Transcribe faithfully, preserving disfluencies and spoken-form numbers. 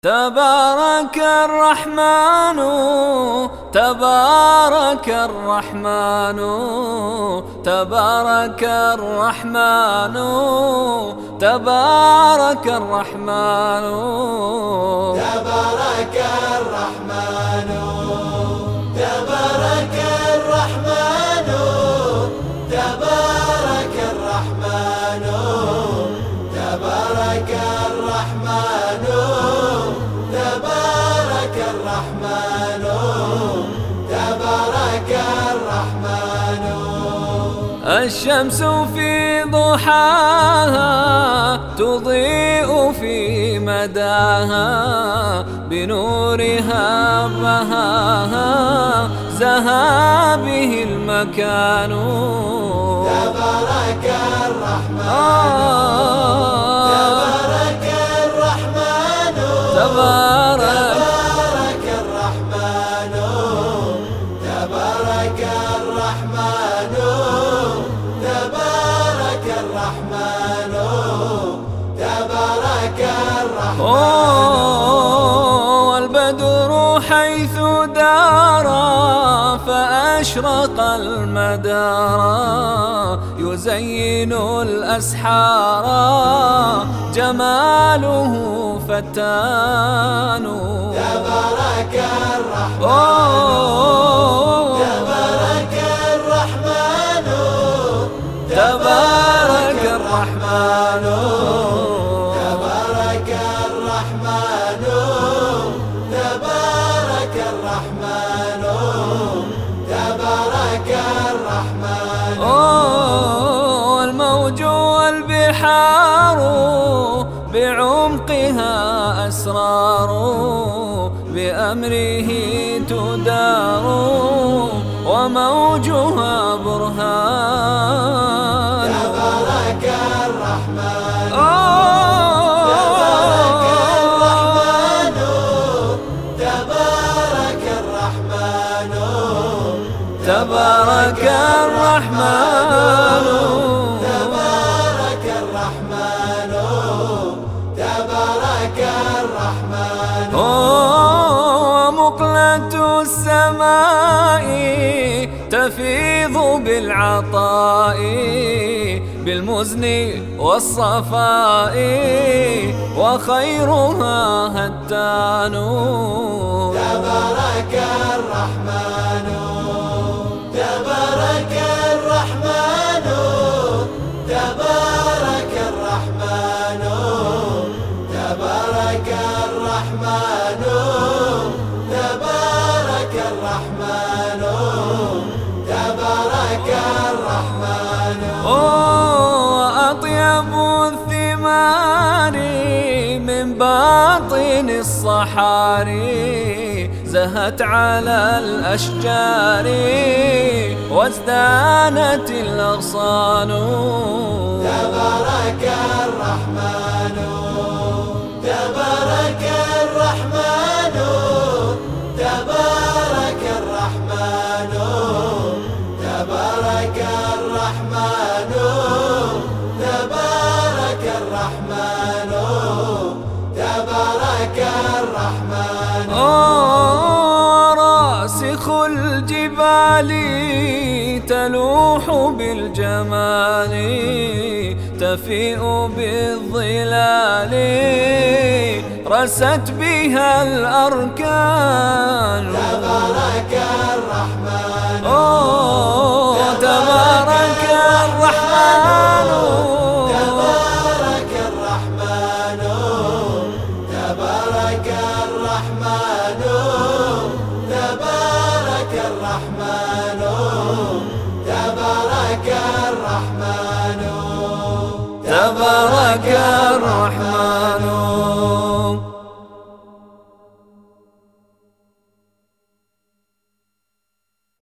تبارك الرحمن تبارك الرحمن تبارك الرحمن تبارك الرحمن تبارك الرحمن تبارك الرحمن تبارك الرحمن تبارك الرحمن تبارك الرحمن تبارك الرحمن الشمس في ضحاها تضيء في مداها بنورها بهاها زها به المكان تبارك الرحمن تبارك الرحمن تبارك الرحمن تبارك الرحمن تبارك الرحمن تبارك الرحمن والبدر حيث دار فأشرق المدار يزين الأسحار جماله فتان تبارك الرحمن تبارك الرحمن تبارك الرحمن تبارك الرحمن تبارك الرحمن تبارك الرحمن والموج والبحار بعمقها أسرار بأمره تدار وموجها برهان تبارك الرحمن تبارك الرحمن تبارك الرحمن تبارك الرحمن تبارك الرحمن ومقلة السماء تفيض بالعطاء بالمزن والصفاء وخيرها هتان تبارك الرحمن تبارك الرحمن تبارك الرحمن تبارك الرحمن تبارك الرحمن تبارك الرحمن وأطيب الثمار من باطن الصحاري زهت على الأشجار وازدانت الأغصان تبارك الرحمن تبارك الرحمن تبارك الرحمن تبارك الرحمن تبارك الرحمن تبارك الرحمن راسخ الجبال تلوح بالجمال تفيء بالظلال رست بها الأركان تبارك الرحمن تبارك الرحمن تبارك الرحمن تبارك الرحمن تبارك الرحمن تبارك الرحمن تبارك الرحمن